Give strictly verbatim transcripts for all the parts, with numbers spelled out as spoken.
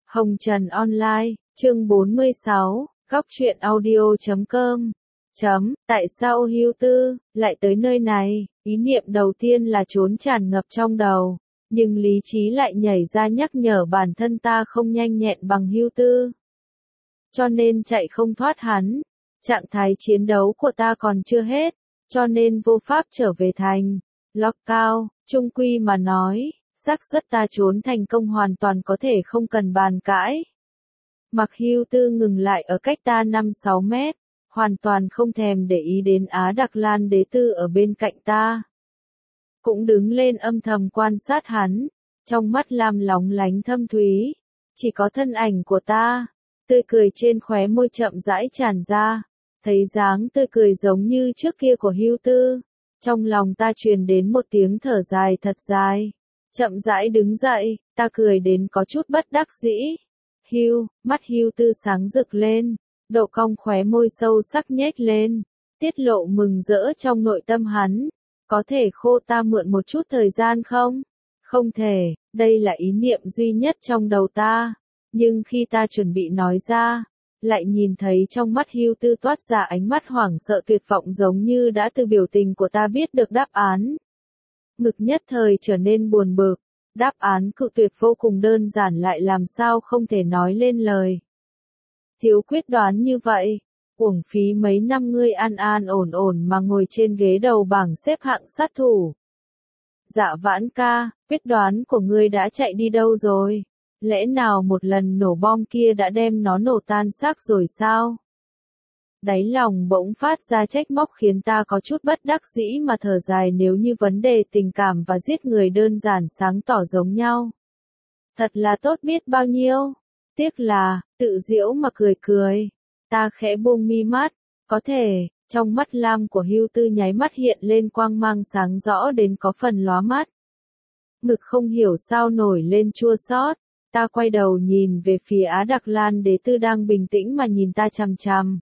Hồng Trần Online, chương bốn mươi sáu, góc truyện audio chấm com. Chấm, tại sao Hưu Tư lại tới nơi này? Ý niệm đầu tiên là trốn tràn ngập trong đầu, nhưng lý trí lại nhảy ra nhắc nhở bản thân ta không nhanh nhẹn bằng Hưu Tư. Cho nên chạy không thoát hắn. Trạng thái chiến đấu của ta còn chưa hết, cho nên vô pháp trở về thành. Log cao, chung quy mà nói, xác suất ta trốn thành công hoàn toàn có thể không cần bàn cãi. Mặc Hưu Tư ngừng lại ở cách ta năm sáu mét, hoàn toàn không thèm để ý đến Á Đặc Lan đế tư ở bên cạnh ta. Cũng đứng lên âm thầm quan sát hắn, trong mắt lam lóng lánh thâm thúy, chỉ có thân ảnh của ta, tươi cười trên khóe môi chậm rãi tràn ra, thấy dáng tươi cười giống như trước kia của Hưu Tư, trong lòng ta truyền đến một tiếng thở dài thật dài. Chậm rãi đứng dậy, ta cười đến có chút bất đắc dĩ. Hưu, mắt Hưu Tư sáng rực lên, độ cong khóe môi sâu sắc nhếch lên, tiết lộ mừng rỡ trong nội tâm hắn. Có thể khô ta mượn một chút thời gian không? Không thể, đây là ý niệm duy nhất trong đầu ta. Nhưng khi ta chuẩn bị nói ra, lại nhìn thấy trong mắt Hưu Tư toát ra ánh mắt hoảng sợ tuyệt vọng giống như đã từ biểu tình của ta biết được đáp án. Ngực nhất thời trở nên buồn bực, đáp án cự tuyệt vô cùng đơn giản lại làm sao không thể nói lên lời. Thiếu quyết đoán như vậy, uổng phí mấy năm ngươi an an ổn ổn mà ngồi trên ghế đầu bảng xếp hạng sát thủ. Dạ Vãn ca, quyết đoán của ngươi đã chạy đi đâu rồi? Lẽ nào một lần nổ bom kia đã đem nó nổ tan xác rồi sao? Đáy lòng bỗng phát ra trách móc khiến ta có chút bất đắc dĩ mà thở dài nếu như vấn đề tình cảm và giết người đơn giản sáng tỏ giống nhau. Thật là tốt biết bao nhiêu. Tiếc là, tự giễu mà cười cười. Ta khẽ buông mi mắt, có thể, trong mắt lam của Hưu Tư nháy mắt hiện lên quang mang sáng rõ đến có phần lóa mắt. Ngực không hiểu sao nổi lên chua xót. Ta quay đầu nhìn về phía Á Đặc Lan đế tư đang bình tĩnh mà nhìn ta chằm chằm.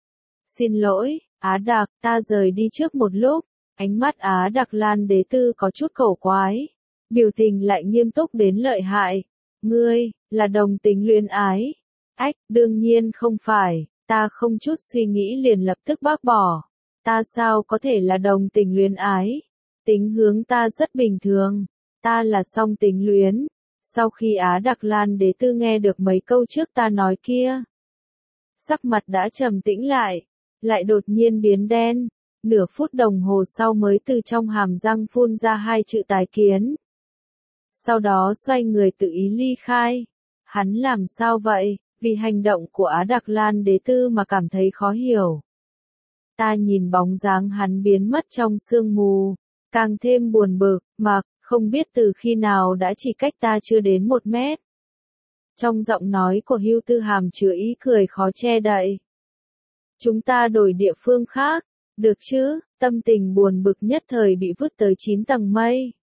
Xin lỗi, Á Đặc, ta rời đi trước một lúc. Ánh mắt Á Đặc Lan đế tư có chút cổ quái, biểu tình lại nghiêm túc đến lợi hại. Ngươi, là đồng tính luyến ái? Ách, đương nhiên không phải, ta không chút suy nghĩ liền lập tức bác bỏ. Ta sao có thể là đồng tình luyến ái? Tính hướng ta rất bình thường, ta là song tính luyến. Sau khi Á Đặc Lan đế tư nghe được mấy câu trước ta nói kia, sắc mặt đã trầm tĩnh lại, lại đột nhiên biến đen, nửa phút đồng hồ sau mới từ trong hàm răng phun ra hai chữ tái kiến. Sau đó xoay người tự ý ly khai. Hắn làm sao vậy? Vì hành động của Á Đặc Lan đế tư mà cảm thấy khó hiểu. Ta nhìn bóng dáng hắn biến mất trong sương mù, càng thêm buồn bực, mà không biết từ khi nào đã chỉ cách ta chưa đến một mét. Trong giọng nói của Hưu Tư hàm chứa ý cười khó che đậy. Chúng ta đổi địa phương khác, được chứ? Tâm tình buồn bực nhất thời bị vứt tới chín tầng mây.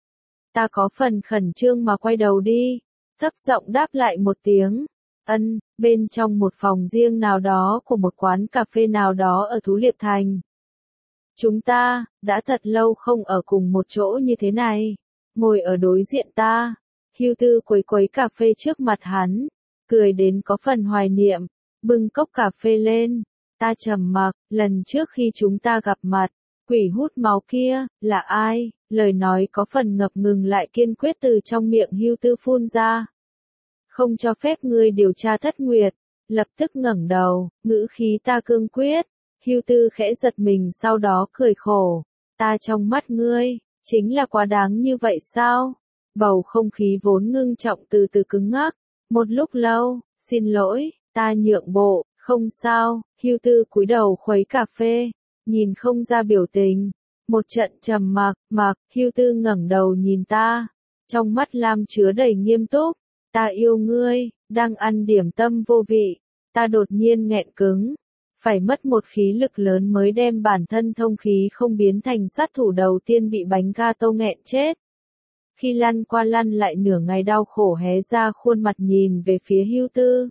Ta có phần khẩn trương mà quay đầu đi, thấp giọng đáp lại một tiếng. Ân, bên trong một phòng riêng nào đó của một quán cà phê nào đó ở Thú Liệp Thành. Chúng ta, đã thật lâu không ở cùng một chỗ như thế này. Ngồi ở đối diện ta, Hưu Tư quấy quấy cà phê trước mặt hắn, cười đến có phần hoài niệm, bưng cốc cà phê lên. Ta trầm mặc, lần trước khi chúng ta gặp mặt, quỷ hút máu kia, là ai? Lời nói có phần ngập ngừng lại kiên quyết từ trong miệng Hưu Tư phun ra. Không cho phép ngươi điều tra Thất Nguyệt. Lập tức ngẩng đầu, ngữ khí ta cương quyết. Hưu Tư khẽ giật mình sau đó cười khổ. Ta trong mắt ngươi, chính là quá đáng như vậy sao? Bầu không khí vốn ngưng trọng từ từ cứng ngắc. Một lúc lâu, xin lỗi, ta nhượng bộ, không sao. Hưu Tư cúi đầu khuấy cà phê, nhìn không ra biểu tình. Một trận trầm mặc, mặc, Hưu Tư ngẩng đầu nhìn ta. Trong mắt lam chứa đầy nghiêm túc. Ta yêu ngươi, đang ăn điểm tâm vô vị. Ta đột nhiên nghẹn cứng. Phải mất một khí lực lớn mới đem bản thân thông khí không biến thành sát thủ đầu tiên bị bánh gato nghẹn chết. Khi lăn qua lăn lại nửa ngày đau khổ hé ra khuôn mặt nhìn về phía Hưu Tư.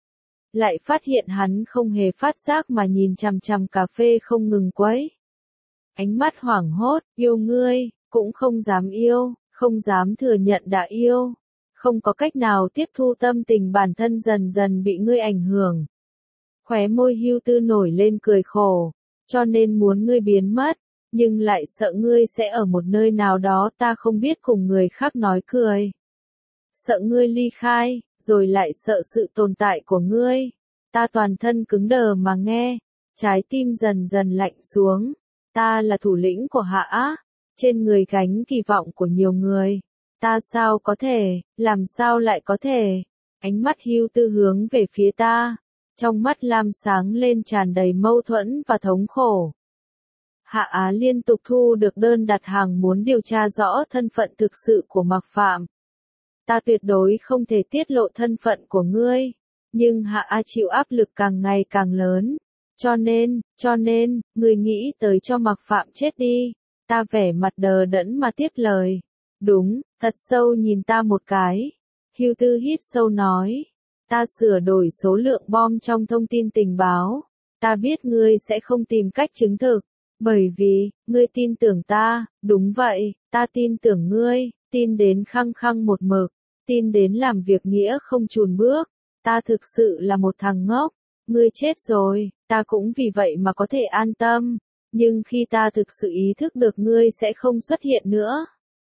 Lại phát hiện hắn không hề phát giác mà nhìn chằm chằm cà phê không ngừng quấy. Ánh mắt hoảng hốt, yêu ngươi, cũng không dám yêu, không dám thừa nhận đã yêu. không có cách nào tiếp thu tâm tình bản thân dần dần bị ngươi ảnh hưởng. Khóe môi Hưu Tư nổi lên cười khổ, cho nên muốn ngươi biến mất, nhưng lại sợ ngươi sẽ ở một nơi nào đó ta không biết cùng người khác nói cười. Sợ ngươi ly khai, rồi lại sợ sự tồn tại của ngươi. Ta toàn thân cứng đờ mà nghe, trái tim dần dần lạnh xuống. Ta là thủ lĩnh của Hạ Á, trên người gánh kỳ vọng của nhiều người. Ta sao có thể, làm sao lại có thể? Ánh mắt Hưu Tư hướng về phía ta, trong mắt lam sáng lên tràn đầy mâu thuẫn và thống khổ. Hạ Á liên tục thu được đơn đặt hàng muốn điều tra rõ thân phận thực sự của Mạc Phạm. Ta tuyệt đối không thể tiết lộ thân phận của ngươi, nhưng Hạ Á chịu áp lực càng ngày càng lớn. Cho nên, cho nên, ngươi nghĩ tới cho Mạc Phạm chết đi. Ta vẻ mặt đờ đẫn mà tiếp lời. Đúng, thật sâu nhìn ta một cái. Hưu Tư hít sâu nói. Ta sửa đổi số lượng bom trong thông tin tình báo. Ta biết ngươi sẽ không tìm cách chứng thực. Bởi vì, ngươi tin tưởng ta, đúng vậy, ta tin tưởng ngươi, tin đến khăng khăng một mực, tin đến làm việc nghĩa không chùn bước. Ta thực sự là một thằng ngốc. Ngươi chết rồi, ta cũng vì vậy mà có thể an tâm. Nhưng khi ta thực sự ý thức được ngươi sẽ không xuất hiện nữa,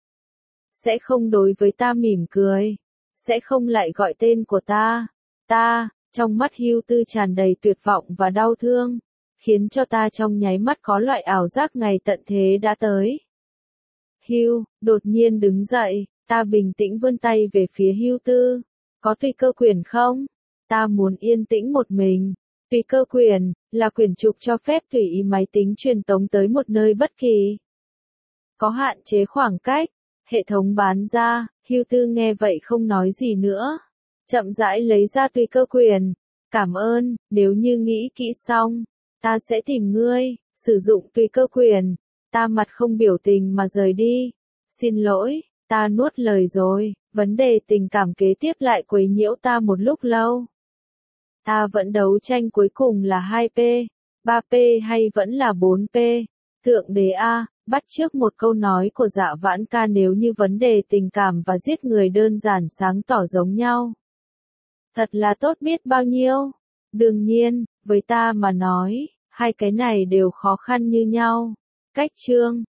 sẽ không đối với ta mỉm cười, sẽ không lại gọi tên của ta, ta, trong mắt Hưu Tư tràn đầy tuyệt vọng và đau thương, khiến cho ta trong nháy mắt có loại ảo giác ngày tận thế đã tới. Hưu, đột nhiên đứng dậy, ta bình tĩnh vươn tay về phía Hưu Tư, có tùy cơ quyền không? Ta muốn yên tĩnh một mình. Tùy cơ quyền, là quyền trục cho phép tùy ý máy tính truyền tống tới một nơi bất kỳ. Có hạn chế khoảng cách, hệ thống bán ra, Hưu Tư nghe vậy không nói gì nữa. Chậm rãi lấy ra tùy cơ quyền. Cảm ơn, nếu như nghĩ kỹ xong, ta sẽ tìm ngươi, sử dụng tùy cơ quyền. Ta mặt không biểu tình mà rời đi. Xin lỗi, ta nuốt lời rồi, vấn đề tình cảm kế tiếp lại quấy nhiễu ta một lúc lâu. Ta vẫn đấu tranh cuối cùng là hai P, ba P hay vẫn là bốn P? Thượng đế A, bắt chước một câu nói của Dạ Vãn Ca nếu như vấn đề tình cảm và giết người đơn giản sáng tỏ giống nhau. Thật là tốt biết bao nhiêu. Đương nhiên, với ta mà nói, hai cái này đều khó khăn như nhau. Cách chương